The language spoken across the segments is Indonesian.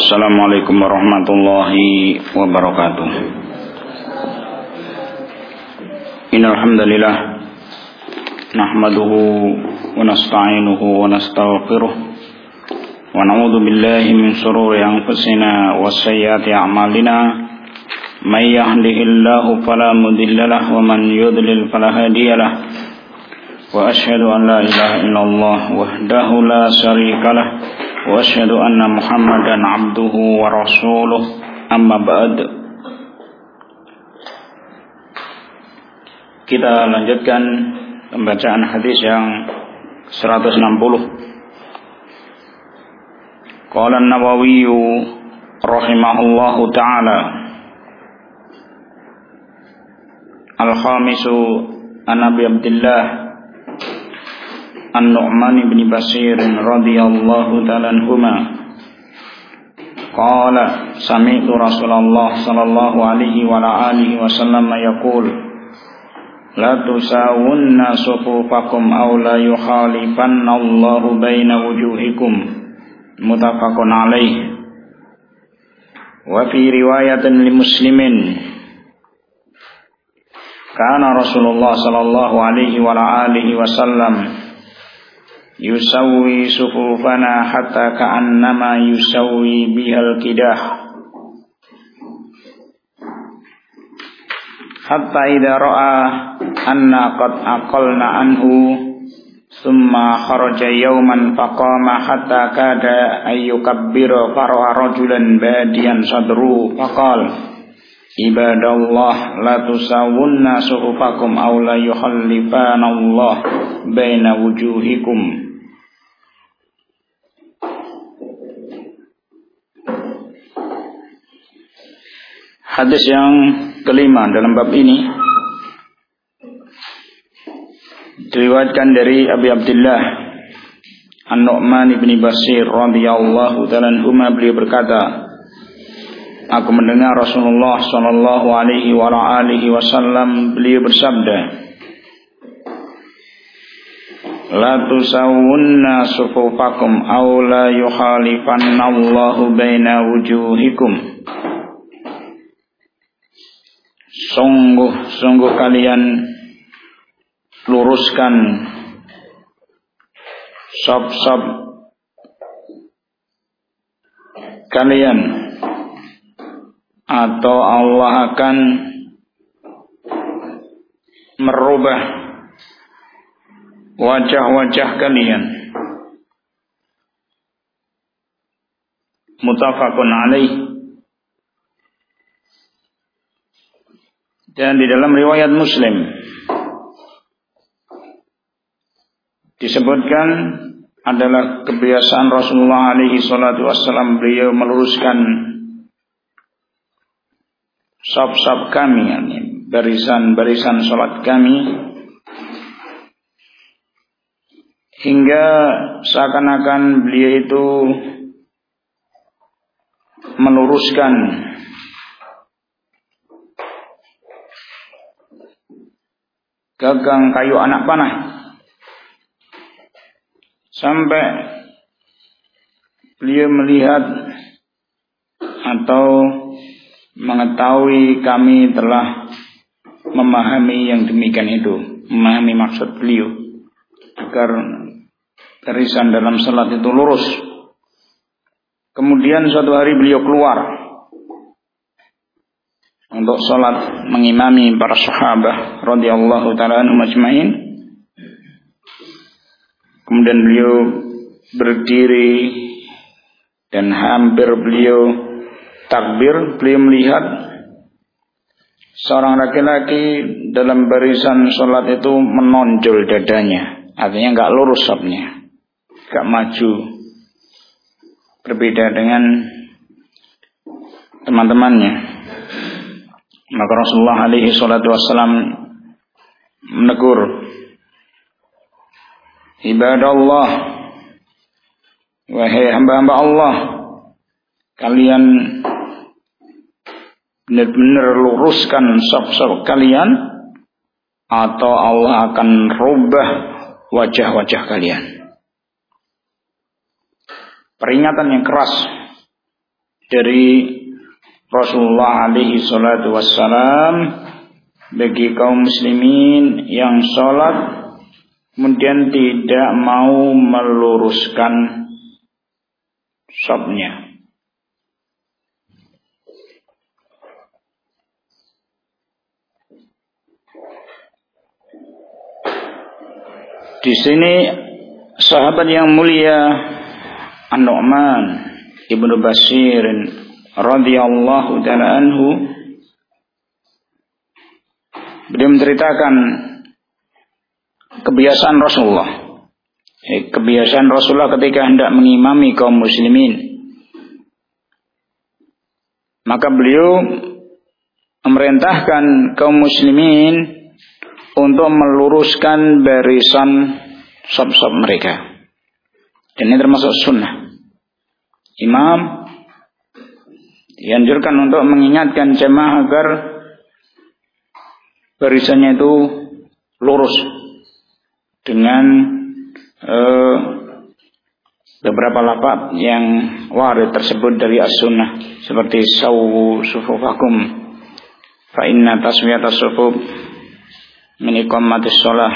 Assalamualaikum warahmatullahi wabarakatuh. Innal hamdalillah nahmaduhu wa nasta'inuhu wa nastaghfiruh wa na'udzu billahi min shururi anfusina wa sayyiati a'malina may yahdihillahu fala mudilla lahu wa man yudlil fala hadiya lahu wa asyhadu an la ilaha illallah wahdahu la syarika lahu wa asyhadu anna Muhammadan abduhu wa rasuluh amma ba'd. Kita lanjutkan pembacaan hadis yang 160. Qala an-Nawawi rahimahullahu ta'ala al-khamisu an Abi Abdillah An-Nu'man bin Bashir radhiyallahu ta'ala anhuma qala sami'tu Rasulullah sallallahu alaihi wa alihi wasallam yaqul la tusawunna sufufakum aw la yukhalifanna Allahu baina wujuhikum muttafaqun alaih. Wa fi riwayatin li Muslimin kana Rasulullah sallallahu alaihi wa alihi wasallam yusawwi sufufana hatta ka'annama yusawwi bihal kidah hatta idza ra'a anna qad aqalna anhu thumma kharaja yawman faqama hatta kada ayyukabbira fara'a rajulan badiyan sadru faqala ibadallah la tusawunna sufufakum aw la yukhallifana Allah baina wujuhikum. Hadis yang kelima dalam bab ini diriwayatkan dari Abi Abdillah An-Nu'man bin Bashir radhiyallahu ta'ala anhuma, beliau berkata, aku mendengar Rasulullah sallallahu alaihi wa alihi wasallam beliau bersabda, la tusawunna sufufakum aw la yukhalifanna Allahu baina wujuhikum. Sungguh kalian luruskan sop-sop kalian atau Allah akan merubah wajah-wajah kalian. Muttafaqun alaih. Dan di dalam riwayat Muslim disebutkan adalah kebiasaan Rasulullah alaihi salatu wassalam, beliau meluruskan saf-saf kami, barisan-barisan salat kami, hingga seakan-akan beliau itu meluruskan gagang kayu anak panah sampai beliau melihat atau mengetahui kami telah memahami yang demikian itu, memahami maksud beliau agar barisan dalam salat itu lurus. Kemudian suatu hari beliau keluar untuk salat mengimami para sahabat radhiyallahu ta'ala anhum ajma'in. Kemudian beliau berdiri dan hampir beliau takbir, beliau melihat seorang laki-laki dalam barisan salat itu menonjol dadanya, artinya enggak lurus safnya, enggak maju, berbeda dengan teman-temannya. Maka Rasulullah alaihi salatu wassalam menegur, ibadallah, wahai hamba-hamba Allah, kalian benar-benar luruskan saf-saf kalian atau Allah akan rubah wajah-wajah kalian. Peringatan yang keras dari Rasulullah alaihi salatu wassalam bagi kaum muslimin yang sholat kemudian tidak mau meluruskan shafnya. Di sini sahabat yang mulia An-Nu'man Ibnu Bashir radhiyallahu ta'ala anhu, beliau menceritakan kebiasaan Rasulullah. Kebiasaan Rasulullah ketika hendak mengimami kaum muslimin, maka beliau memerintahkan kaum muslimin untuk meluruskan barisan shaf-shaf mereka. Dan ini termasuk sunnah. Imam dianjurkan untuk mengingatkan jemaah agar barisannya itu lurus dengan beberapa lafaz yang warid tersebut dari as-sunnah, seperti sawu sufufakum fa inna taswiyatas sufuf min iqamatis shalah,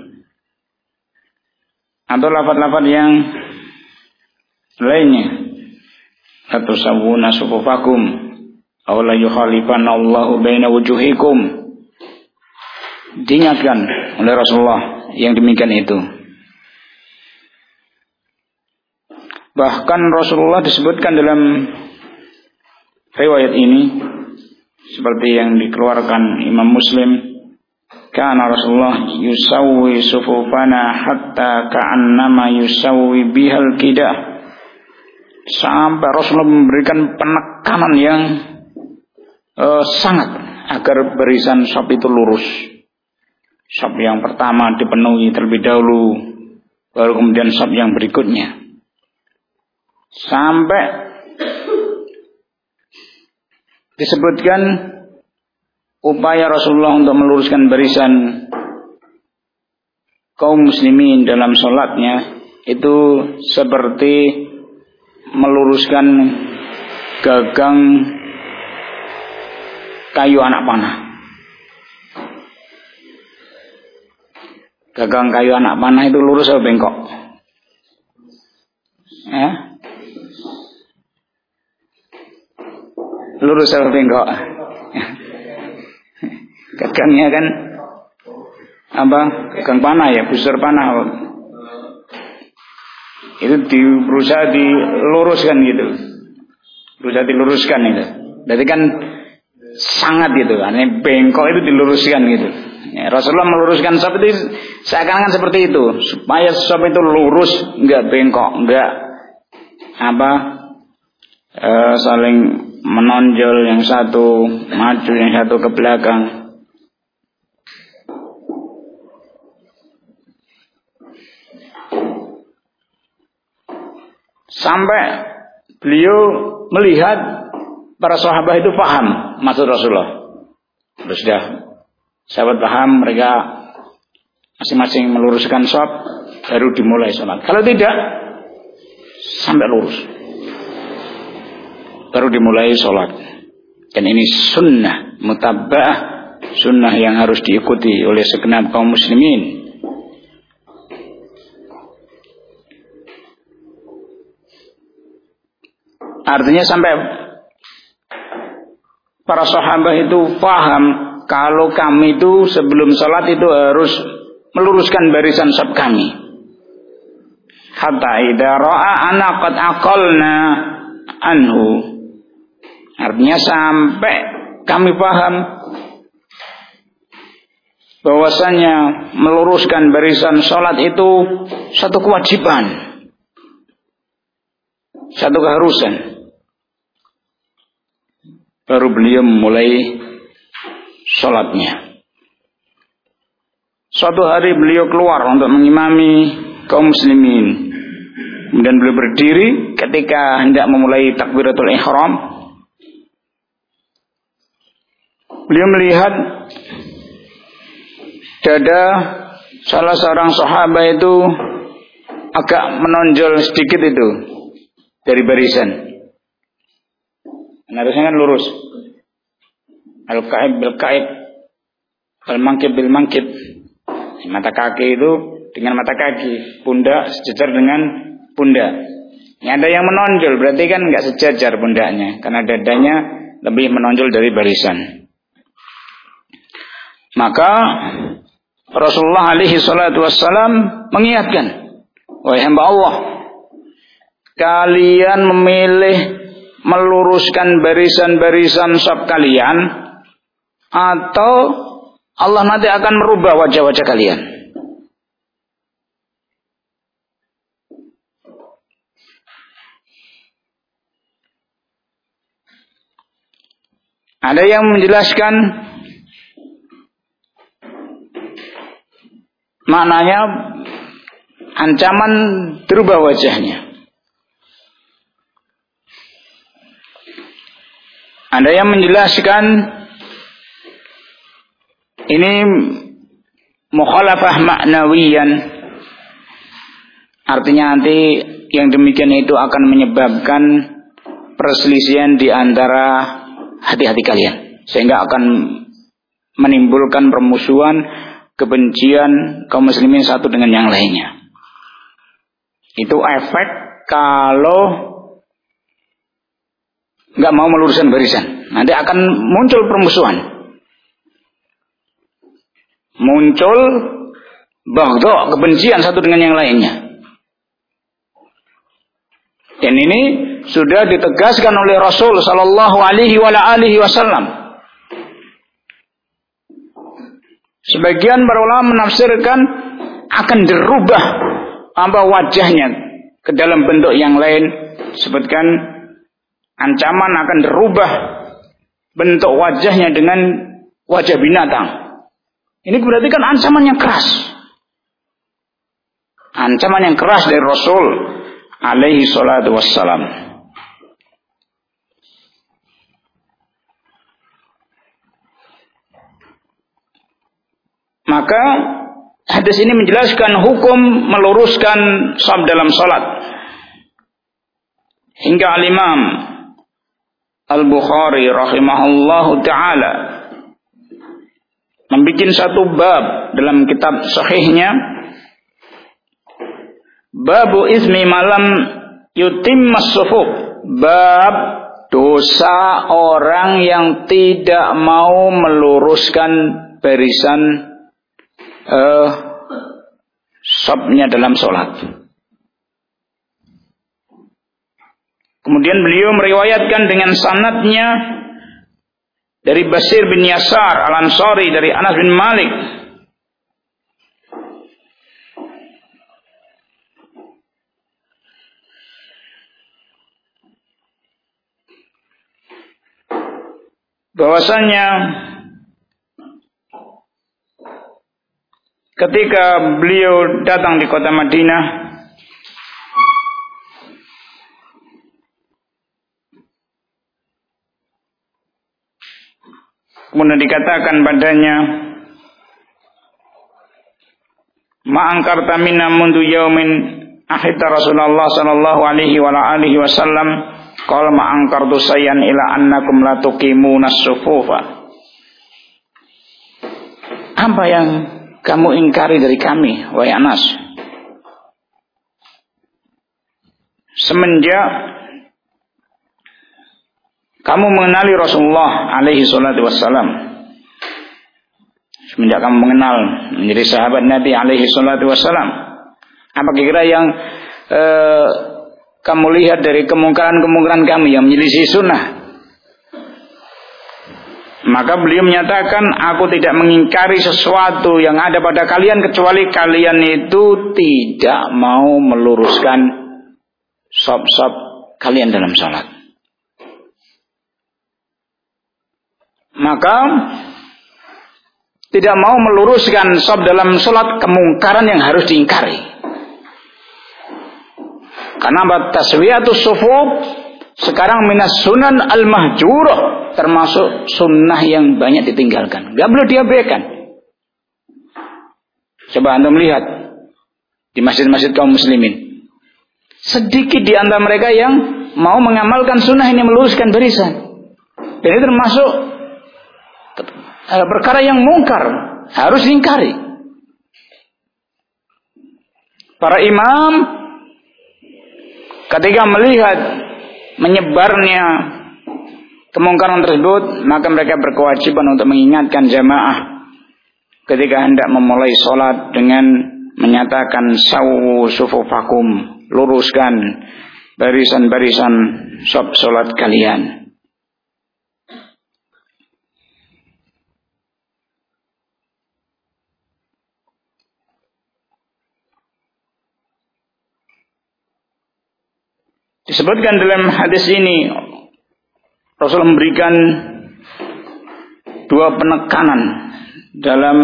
atau lafaz-lafaz yang lainnya, atau sawuna sufufakum aw la yukhalifanna Allahu baina wujuhikum. Diingatkan oleh Rasulullah yang demikian itu. Bahkan Rasulullah disebutkan dalam riwayat ini seperti yang dikeluarkan Imam Muslim, kana Rasulullah yusawwi sufufana hatta ka'annama yusawwi bihal qidah. Sampai Rasulullah memberikan penekanan yang sangat agar barisan shaf itu lurus. Shaf yang pertama dipenuhi terlebih dahulu, baru kemudian shaf yang berikutnya. Sampai disebutkan upaya Rasulullah untuk meluruskan barisan kaum muslimin dalam sholatnya itu seperti meluruskan gagang kayu anak panah. Gagang kayu anak panah itu lurus atau bengkok? Ya? Lurus atau bengkok? Gagangnya kan apa? Gagang panah ya, busur panah. Itu berusaha diluruskan gitu. Berusaha diluruskan itu. Berarti kan sangat gitu. Artinya bengkok itu diluruskan gitu. Ya, Rasulullah meluruskan shaf itu seakan-akan seperti itu, supaya shaf itu lurus, enggak bengkok, enggak saling menonjol, yang satu maju, yang satu ke belakang. Sampai beliau melihat para sahabat itu paham maksud Rasulullah. Sudah sahabat paham, mereka masing-masing meluruskan shaf, baru dimulai sholat. Kalau tidak, sampai lurus, baru dimulai sholat. Dan ini sunnah mutabba'ah, sunnah yang harus diikuti oleh segenap kaum muslimin. Artinya sampai para sahabat itu paham kalau kami itu sebelum sholat itu harus meluruskan barisan shaf kami. Hatta idza ra'a anna qad aqalna anhu. Artinya sampai kami paham bahwasanya meluruskan barisan sholat itu satu kewajiban, satu keharusan. Baru beliau memulai sholatnya. Suatu hari beliau keluar untuk mengimami kaum muslimin. Kemudian beliau berdiri ketika hendak memulai takbiratul ihram. Beliau melihat dada salah seorang sahabat itu agak menonjol sedikit itu dari barisan. Harusnya kan lurus. Al-ka'ib bil-ka'ib, al-mangkib bil-mangkib. Mata kaki itu dengan mata kaki, pundak sejajar dengan pundak. Ini ada yang menonjol, berarti kan nggak sejajar pundaknya, karena dadanya lebih menonjol dari barisan. Maka Rasulullah alaihi salatu wassalam mengingatkan, wahai hamba Allah, kalian memilih meluruskan barisan-barisan shaf kalian, atau Allah nanti akan merubah wajah-wajah kalian. Ada yang menjelaskan maknanya ancaman berubah wajahnya. Ada yang menjelaskan ini mukhalafah maknawiyan, artinya nanti yang demikian itu akan menyebabkan perselisihan di antara hati-hati kalian, sehingga akan menimbulkan permusuhan, kebencian kaum muslimin satu dengan yang lainnya. Itu efek kalau nggak mau meluruskan barisan, nanti akan muncul permusuhan, muncul baghdha, kebencian satu dengan yang lainnya. Dan ini sudah ditegaskan oleh Rasul sallallahu alaihi wasallam. Sebagian para ulama menafsirkan akan dirubah wajahnya ke dalam bentuk yang lain. Sebutkan ancaman akan dirubah bentuk wajahnya dengan wajah binatang. Ini berarti kan ancaman yang keras. Ancaman yang keras dari Rasul alaihi salatu wassalam. Maka hadis ini menjelaskan hukum meluruskan shaf dalam salat. Hingga al-Imam Al-Bukhari rahimahullahu ta'ala membuat satu bab dalam kitab sahihnya, babu ismi malam yutimmas sufuf, bab dosa orang yang tidak mau meluruskan barisan shafnya dalam sholat. Kemudian beliau meriwayatkan dengan sanadnya dari Basir bin Yasar Al-Ansari dari Anas bin Malik, bahwasanya ketika beliau datang di kota Madinah, kemudian dikatakan padanya, ma'angkarta minna mundu yaumin akhita Rasulullah sallallahu alaihi wasallam qala ma'angkartu sayyan ila annakum la tuqimuna as-sufufa. Apa yang kamu ingkari dari kami, wahai Anas? Semenjak kamu mengenali Rasulullah alaihi salatu wassalam, semenjak kamu mengenal menjadi sahabat Nabi alaihi salatu wassalam, apa kira yang kamu lihat dari kemungkaran-kemungkaran kami yang menyelisih sunnah? Maka beliau menyatakan, aku tidak mengingkari sesuatu yang ada pada kalian kecuali kalian itu tidak mau meluruskan shaf-shaf kalian dalam salat. Maka tidak mau meluruskan shaf dalam salat kemungkaran yang harus diingkari. Karena taswiyatus sufuf sekarang minas sunan al-mahjurah, termasuk sunnah yang banyak ditinggalkan, gak boleh diabaikan. Coba Anda melihat di masjid-masjid kaum muslimin, sedikit di antara mereka yang mau mengamalkan sunnah ini, meluruskan barisan. Dan ini termasuk perkara yang mungkar, harus diingkari. Para imam ketika melihat menyebarnya kemungkaran tersebut, maka mereka berkewajiban untuk mengingatkan jamaah ketika hendak memulai sholat dengan menyatakan sawu sufufakum, luruskan barisan-barisan sholat kalian. Disebutkan dalam hadis ini, Rasul memberikan dua penekanan dalam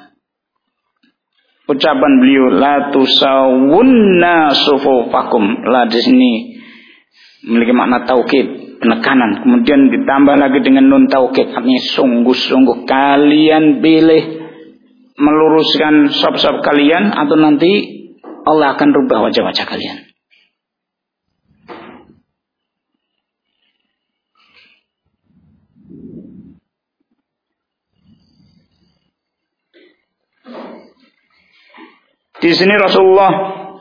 ucapan beliau, la tusawunna sufufakum. La di sini memiliki makna taukid, penekanan. Kemudian ditambah lagi dengan nun taukid, artinya sungguh-sungguh kalian pilih meluruskan sop-sop kalian, atau nanti Allah akan rubah wajah-wajah kalian. Di sini Rasulullah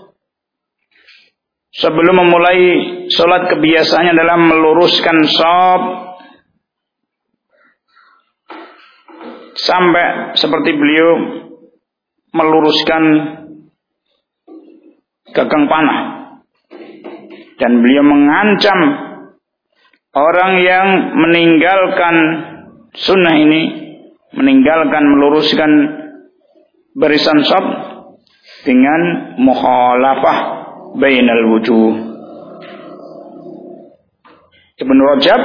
sebelum memulai sholat kebiasaannya dalam meluruskan shaf sampai seperti beliau meluruskan gagang panah, dan beliau mengancam orang yang meninggalkan sunnah ini, meninggalkan meluruskan barisan shaf dengan mukhalafah bainal wujuh. Ibnu Rajab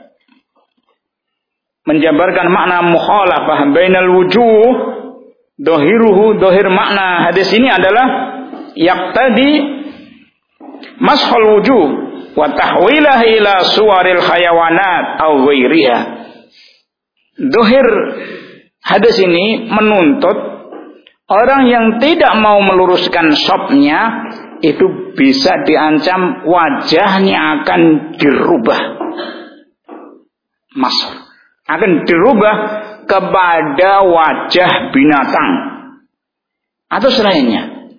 menjabarkan makna mukhalafah bainal wujuh, dohir makna hadis ini adalah yaqtadi mashal wujuh wa tahwilah ila suwaril hayawanat aw ghairiha. Dohir hadis ini menuntut orang yang tidak mau meluruskan shopnya itu bisa diancam wajahnya akan dirubah, akan dirubah kepada wajah binatang atau selainnya.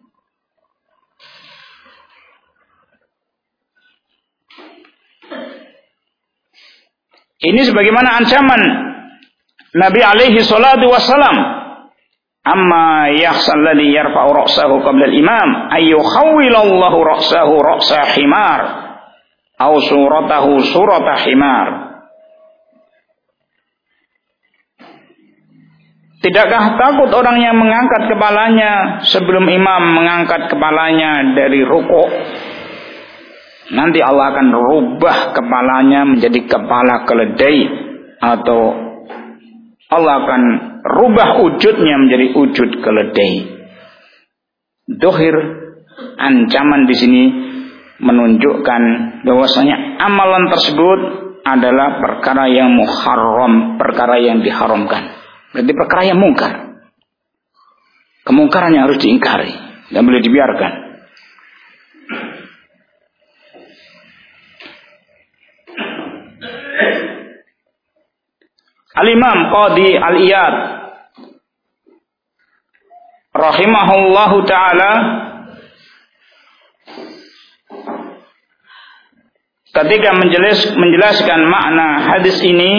Ini sebagaimana ancaman Nabi alaihi salatu wassalam, amma yakhsal ladzi yarfa'u ra'sahu qabla al-imam ay yukhawwilallahu ra'sahu ra'sa himar aw suratahu surata himar. Tidakkah takut orang yang mengangkat kepalanya sebelum imam mengangkat kepalanya dari rukuk? Nanti Allah akan rubah kepalanya menjadi kepala keledai, atau Allah akan rubah wujudnya menjadi wujud keledai. Dohir ancaman di sini menunjukkan bahwasanya amalan tersebut adalah perkara yang muharram, perkara yang diharamkan. Berarti perkara yang mungkar. Kemungkaran yang harus diingkari, tidak boleh dibiarkan. Al-Imam Qadi Al-Iyad rahimahullahu ta'ala ketika menjelaskan makna hadis ini,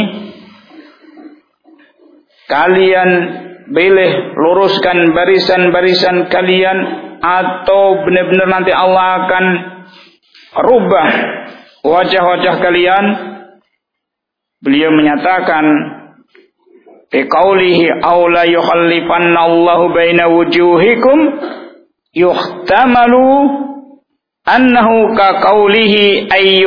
kalian pilih luruskan barisan-barisan kalian atau benar-benar nanti Allah akan rubah wajah-wajah kalian. Beliau menyatakan biqaulihi aw la yukhallifanna Allahu baina wujuhikum yuhtamalu annahu ka qaulihi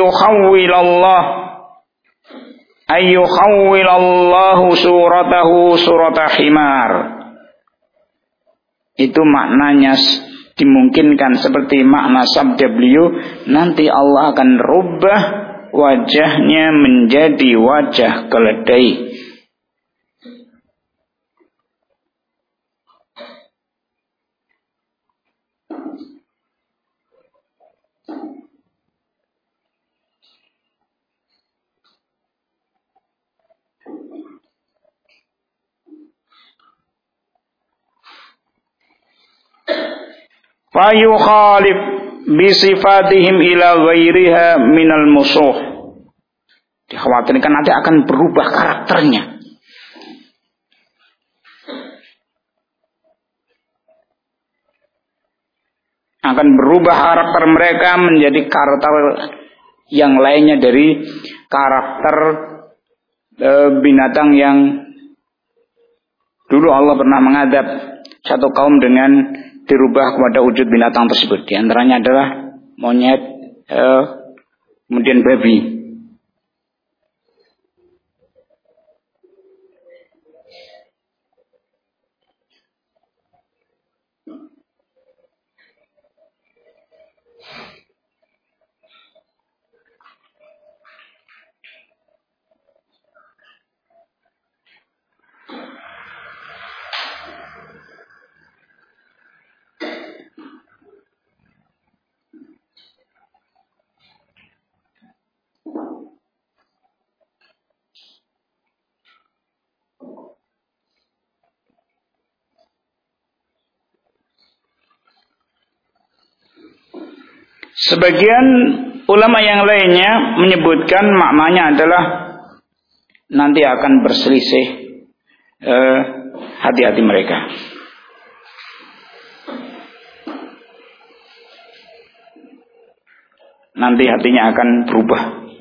ayyukhawwilallahu suratahu surata himar. Itu maknanya dimungkinkan seperti makna sabda beliau, nanti Allah akan rubah wajahnya menjadi wajah keledai. fayukhalif bisifatihim ila ghairiha minal musuh. Dikhawatirkan nanti akan berubah karakternya. Akan berubah karakter mereka menjadi karakter yang lainnya dari karakter binatang yang dulu Allah pernah mengadab satu kaum dengan dirubah kepada wujud binatang tersebut. Di antaranya adalah monyet, kemudian babi. Sebagian ulama yang lainnya menyebutkan maknanya adalah nanti akan berselisih hati-hati mereka. Nanti hatinya akan berubah.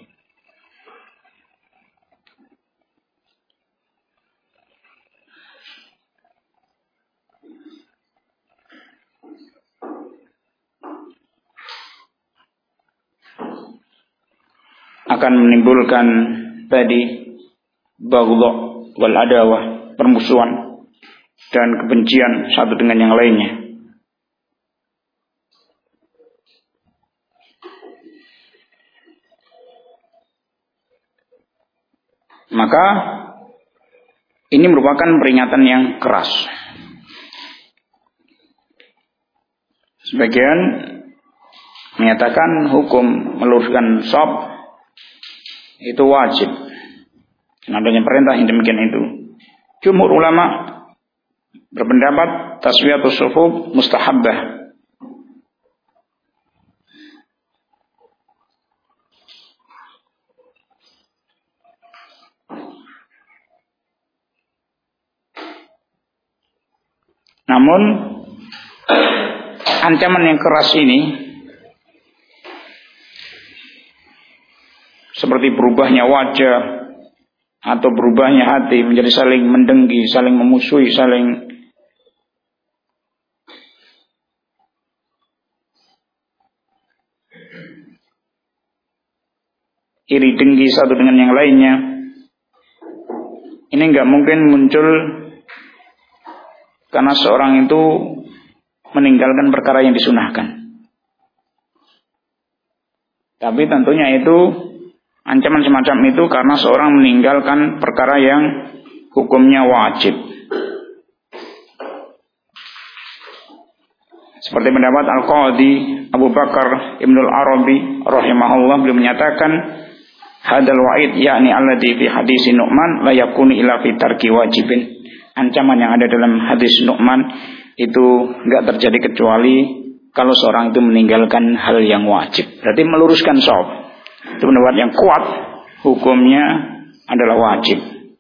Akan menimbulkan tadi baghdha wal adawah, permusuhan dan kebencian satu dengan yang lainnya. Maka ini merupakan peringatan yang keras. Sebagian menyatakan hukum meluruskan shaf itu wajib. Adanya perintah yang demikian itu. Jumhur ulama berpendapat taswiyatus sufuf mustahabbah. Namun ancaman yang keras ini seperti berubahnya wajah atau berubahnya hati menjadi saling mendengki, saling memusuhi, saling iri dengki satu dengan yang lainnya. Ini enggak mungkin muncul karena seorang itu meninggalkan perkara yang disunahkan. Tapi tentunya itu ancaman semacam itu karena seorang meninggalkan perkara yang hukumnya wajib. Seperti pendapat Al-Qadhi Abu Bakar Ibnul Arabi rahimahullah, beliau menyatakan hadal wa'id yakni alladhi fi hadis Nu'man la yakunu illa fi tarki wajibin. Ancaman yang ada dalam hadis Nu'man itu enggak terjadi kecuali kalau seorang itu meninggalkan hal yang wajib. Berarti meluruskan shaf. Itu pendapat yang kuat, hukumnya adalah wajib.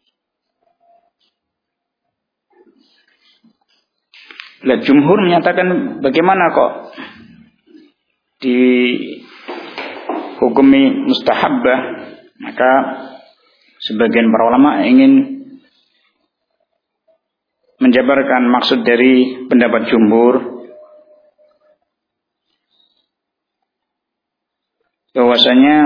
Lah jumhur menyatakan bagaimana kok dihukumi mustahabbah? Maka sebagian para ulama ingin menjabarkan maksud dari pendapat jumhur bahwasanya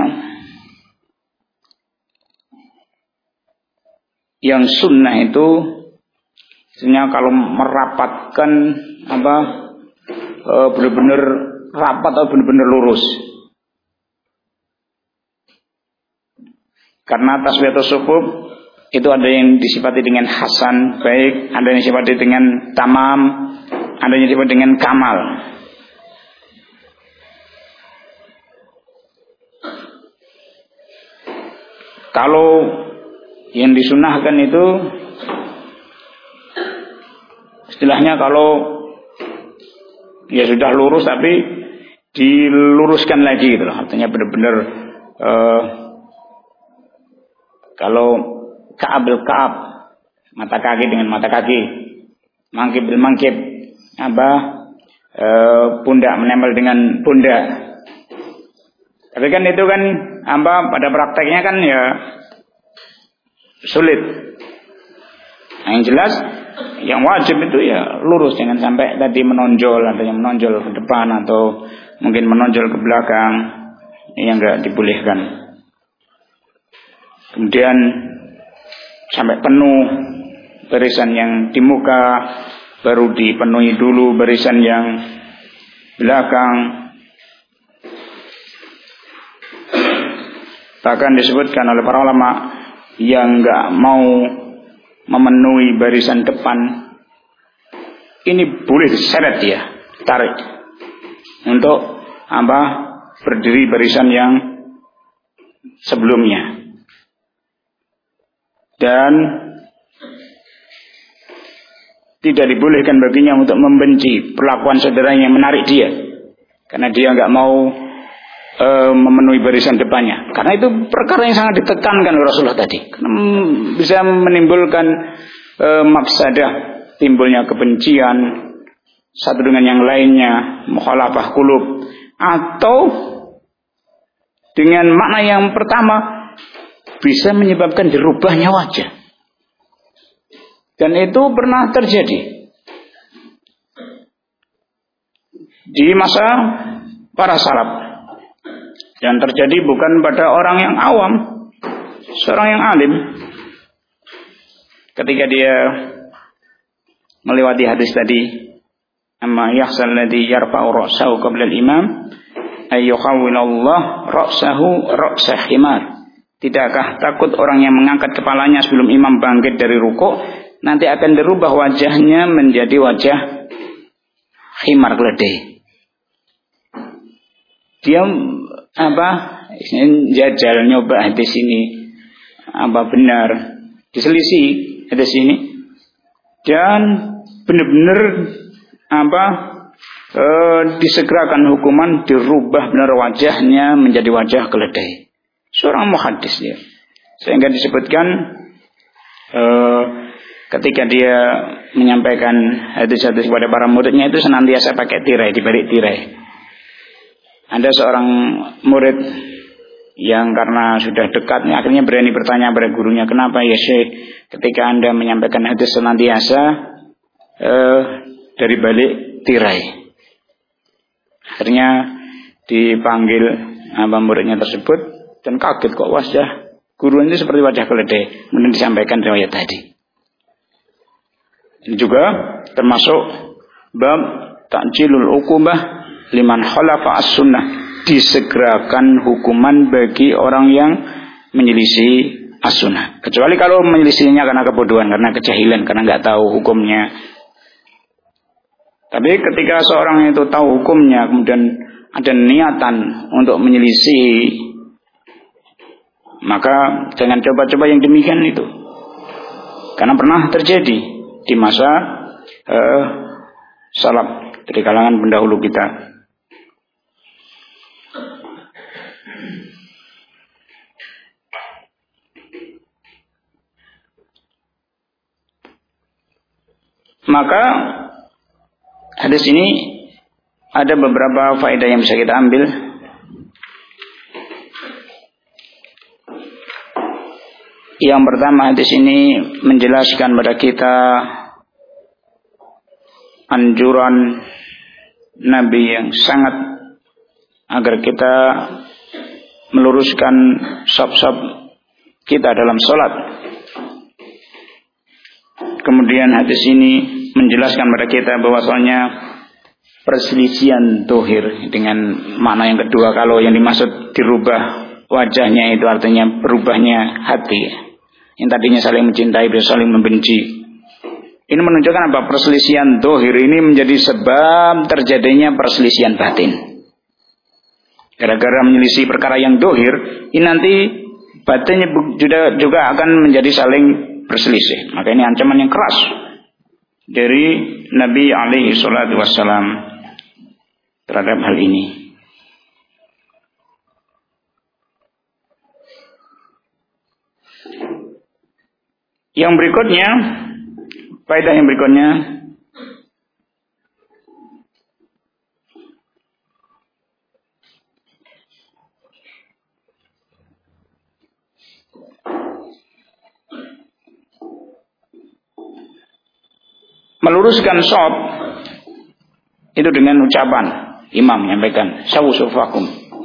yang sunnah itu sebenarnya kalau merapatkan benar-benar rapat atau benar-benar lurus. Karena taswiyatus sufuf itu ada yang disifati dengan hasan, baik, ada yang disifati dengan tamam, ada yang disifati dengan kamal. Kalau yang disunahkan itu istilahnya kalau ya sudah lurus tapi diluruskan lagi gitu. Artinya benar-benar kalau Ka'ab bil Ka'ab, mata kaki dengan mata kaki, mangkib bil mangkib, pundak menempel dengan pundak. Tapi kan itu kan pada prakteknya kan ya sulit. Nah, yang jelas yang wajib itu ya lurus, jangan sampai tadi menonjol, artinya menonjol ke depan atau mungkin menonjol ke belakang. Ini yang enggak dibolehkan. Kemudian sampai penuh barisan yang di muka, baru dipenuhi dulu barisan yang belakang. Bahkan disebutkan oleh para ulama yang enggak mau memenuhi barisan depan, ini boleh diseret dia, tarik untuk berdiri barisan yang sebelumnya. Dan tidak dibolehkan baginya untuk membenci perlakuan saudaranya yang menarik dia, karena dia enggak mau memenuhi barisan depannya. Karena itu perkara yang sangat ditekankan oleh Rasulullah tadi, karena bisa menimbulkan mafsadah, timbulnya kebencian satu dengan yang lainnya, mukhalafah qulub, atau dengan makna yang pertama bisa menyebabkan dirubahnya wajah. Dan itu pernah terjadi di masa para salaf. Dan terjadi bukan pada orang yang awam, seorang yang alim. Ketika dia melewati hadis tadi, amma yahsal ladzi yarfa'u ra'sahu qabla al-imam ay yukhawwilallah ra'sahu ra'sa himar. Tidakkah takut orang yang mengangkat kepalanya sebelum imam bangkit dari rukuk, nanti akan dirubah wajahnya menjadi wajah himar keledai. Dia jajal nyoba hadis ini benar, diselisih hadis ini, dan benar-benar disegerakan hukuman, dirubah benar wajahnya menjadi wajah keledai. Seorang muhaddis dia, sehingga disebutkan ketika dia menyampaikan hadis-hadis kepada para muridnya itu senantiasa pakai tirai, di balik tirai. Ada seorang murid yang karena sudah dekatnya akhirnya berani bertanya pada gurunya, kenapa ya Syekh ketika Anda menyampaikan hadis senantiasa dari balik tirai? Akhirnya dipanggil muridnya tersebut dan kaget, kok wajah guru ini seperti wajah keledai. Kemudian disampaikan riwayat tadi. Ini juga termasuk bab ta'jilul uqubah liman khalafa as-sunnah, disegerakan hukuman bagi orang yang menyelisih as-sunnah. Kecuali kalau menyelisihinya karena kebodohan, karena kejahilan, karena nggak tahu hukumnya. Tapi ketika seorang itu tahu hukumnya, kemudian ada niatan untuk menyelisih, maka jangan coba-coba yang demikian itu. Karena pernah terjadi di masa salaf dari kalangan pendahulu kita. Maka hadis ini ada beberapa faedah yang bisa kita ambil. Yang pertama, hadis ini menjelaskan pada kita anjuran Nabi yang sangat agar kita meluruskan shaf-shaf kita dalam sholat. Kemudian hadis ini menjelaskan pada kita bahwasanya perselisihan dohir dengan makna yang kedua, kalau yang dimaksud dirubah wajahnya itu artinya berubahnya hati, yang tadinya saling mencintai bisa saling membenci. Ini menunjukkan apa? Perselisihan dohir ini menjadi sebab terjadinya perselisihan batin. Gara-gara menyelisih perkara yang dohir, ini nanti batinnya juga akan menjadi saling berselisih. Maka ini ancaman yang keras dari Nabi alaihi salatu wassalam. terhadap hal ini. Yang berikutnya, faedah yang berikutnya, meluruskan shaf itu dengan ucapan imam menyampaikan sawu sufakum,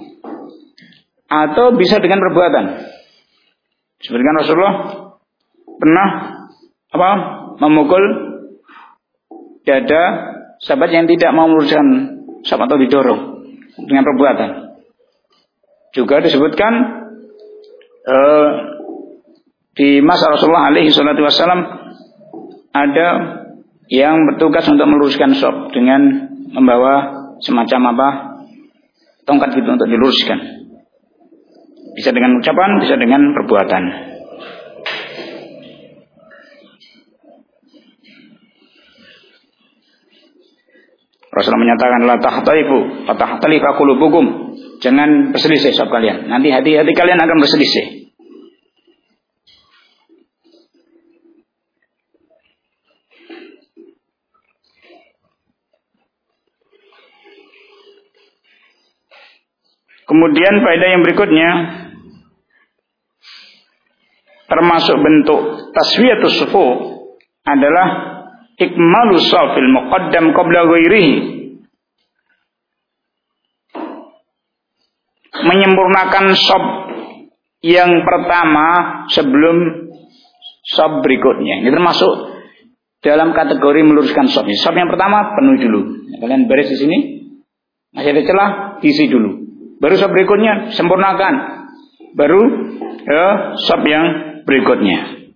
atau bisa dengan perbuatan. Seperti kan Rasulullah pernah memukul dada sahabat yang tidak mau meluruskan shaf atau didorong dengan perbuatan. Juga disebutkan di masa Rasulullah alaihi salatu wassalam ada yang bertugas untuk meluruskan shaf dengan membawa semacam tongkat gitu untuk diluruskan. Bisa dengan ucapan, bisa dengan perbuatan. Rasulullah menyatakan la tahtalifu qulubukum, jangan berselisih shaf kalian. Nanti hati-hati kalian akan berselisih. Kemudian faedah yang berikutnya, termasuk bentuk taswiyatus sufuf adalah ikmalus shafil muqaddam qabla ghairihi, menyempurnakan shaf yang pertama sebelum shaf berikutnya. Ini termasuk dalam kategori meluruskan shaf. Shaf yang pertama penuh dulu. Kalian beres di sini, masih ada celah, isi dulu. Baru shaf berikutnya sempurnakan. Baru shaf yang berikutnya.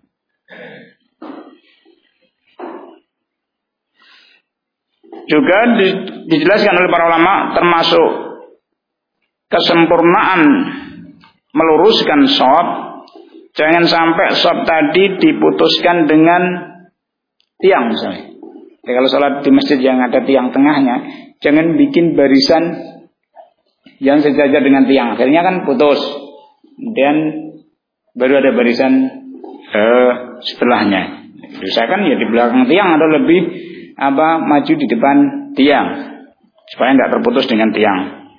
Juga dijelaskan oleh para ulama termasuk kesempurnaan meluruskan shaf. Jangan sampai shaf tadi diputuskan dengan tiang misalnya. Ya, kalau sholat di masjid yang ada tiang tengahnya, jangan bikin barisan yang sejajar dengan tiang, akhirnya kan putus. Kemudian baru ada barisan setelahnya. Diusahakan ya di belakang tiang atau lebih maju di depan tiang supaya tidak terputus dengan tiang.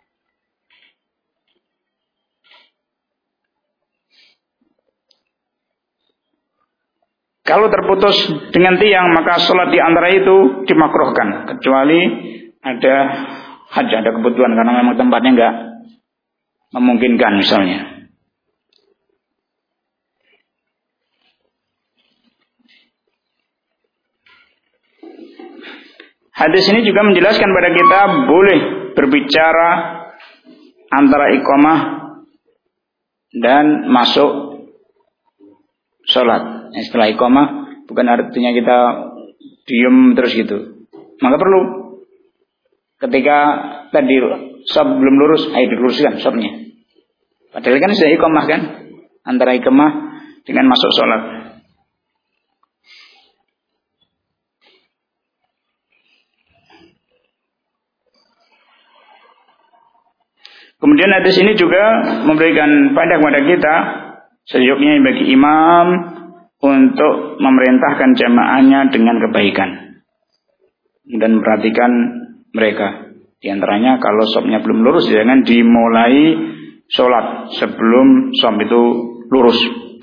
Kalau terputus dengan tiang, maka sholat di antara itu dimakruhkan, kecuali ada hajat, ada kebutuhan karena memang tempatnya enggak memungkinkan misalnya. Hadis ini juga menjelaskan pada kita boleh berbicara antara iqamah dan masuk sholat. Setelah iqamah bukan artinya kita diem terus gitu. Maka perlu ketika tadi shaf belum lurus, ayo diluruskan shafnya. Padahal kan sudah iqamah kan, antara iqamah dengan masuk sholat. Kemudian hadis ini juga memberikan faedah kepada kita, seyuknya bagi imam untuk memerintahkan jamaahnya dengan kebaikan dan memperhatikan mereka. Di antaranya kalau shafnya belum lurus, jangan dimulai sholat sebelum shaf itu lurus.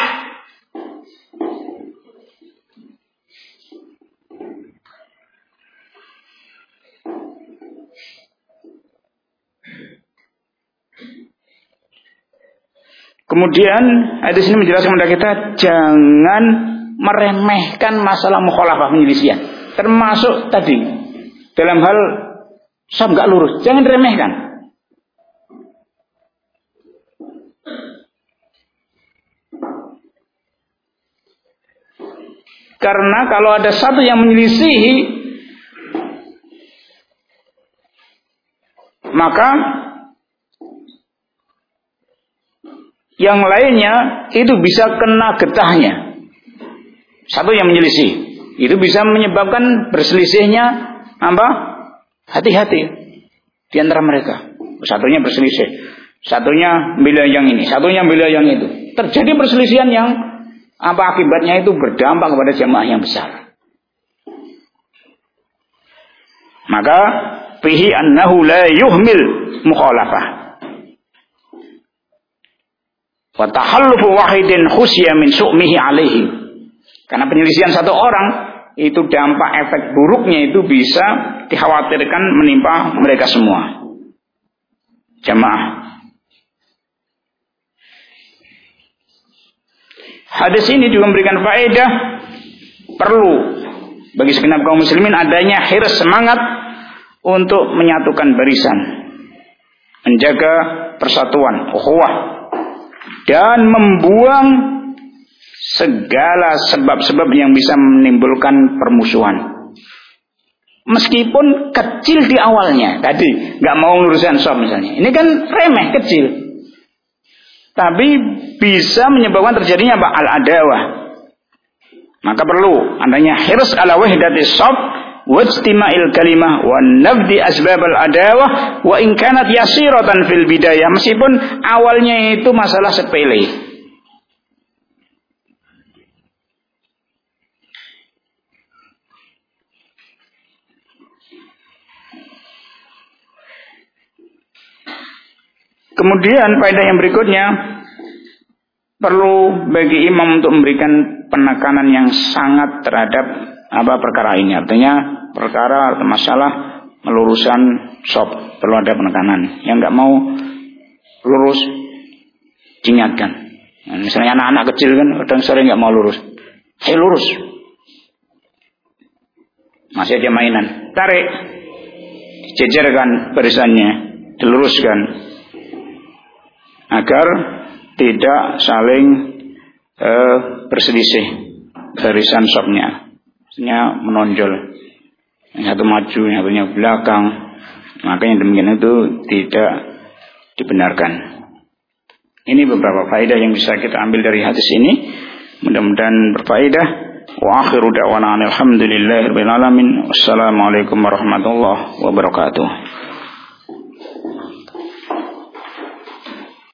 Kemudian hadis ini menjelaskan kepada kita jangan meremehkan masalah mukhalafah, penyelisihan. Termasuk tadi dalam hal shaf enggak lurus, jangan diremehkan. Karena kalau ada satu yang menyelisihi, maka yang lainnya itu bisa kena getahnya. Satu yang menyelisih itu bisa menyebabkan berselisihnya hati-hati. di antara mereka. Satunya berselisih, satunya bela yang ini, satunya bela yang itu. Terjadi perselisihan yang akibatnya itu berdampak kepada jamaah yang besar. Maka fihi annahu la yuhmil mukhalafah. Wa tahallufu wahidin khusya min su'mihi alaihi. Karena penyelisihan satu orang itu dampak efek buruknya itu bisa dikhawatirkan menimpa mereka semua. Jamaah. Hadis ini juga memberikan faedah perlu bagi segenap kaum muslimin adanya hirs semangat untuk menyatukan barisan, menjaga persatuan, ukhuwah, dan membuang segala sebab-sebab yang bisa menimbulkan permusuhan. Meskipun kecil di awalnya, tadi nggak mau ngurusin shop misalnya, ini kan remeh kecil, tapi bisa menyebabkan terjadinya apa? Al-adawah. Maka perlu adanya hirs ala wahdati shop, wajtima'il kalimah, wa nafdi asbab al-adawah, wa in kanat yasiratan fil bidayah, meskipun awalnya itu masalah sepele. Kemudian faedah yang berikutnya, perlu bagi imam untuk memberikan penekanan yang sangat terhadap perkara ini. Artinya perkara atau masalah melurusan shop perlu ada penekanan. Yang nggak mau lurus diingatkan. Nah, misalnya anak-anak kecil kan kadang sering nggak mau lurus. Hey, lurus. Masih aja mainan. Tarik. Jejerkan barisannya, diluruskan. Agar tidak saling berselisih barisan shopnya, maksudnya menonjol, yang satu maju, yang satunya belakang. Makanya demikian itu tidak dibenarkan. Ini beberapa faedah yang bisa kita ambil dari hadis ini. Mudah-mudahan berfaedah. Wa akhiru da'wana alhamdulillahirabbil alamin. Wassalamualaikum warahmatullahi wabarakatuh.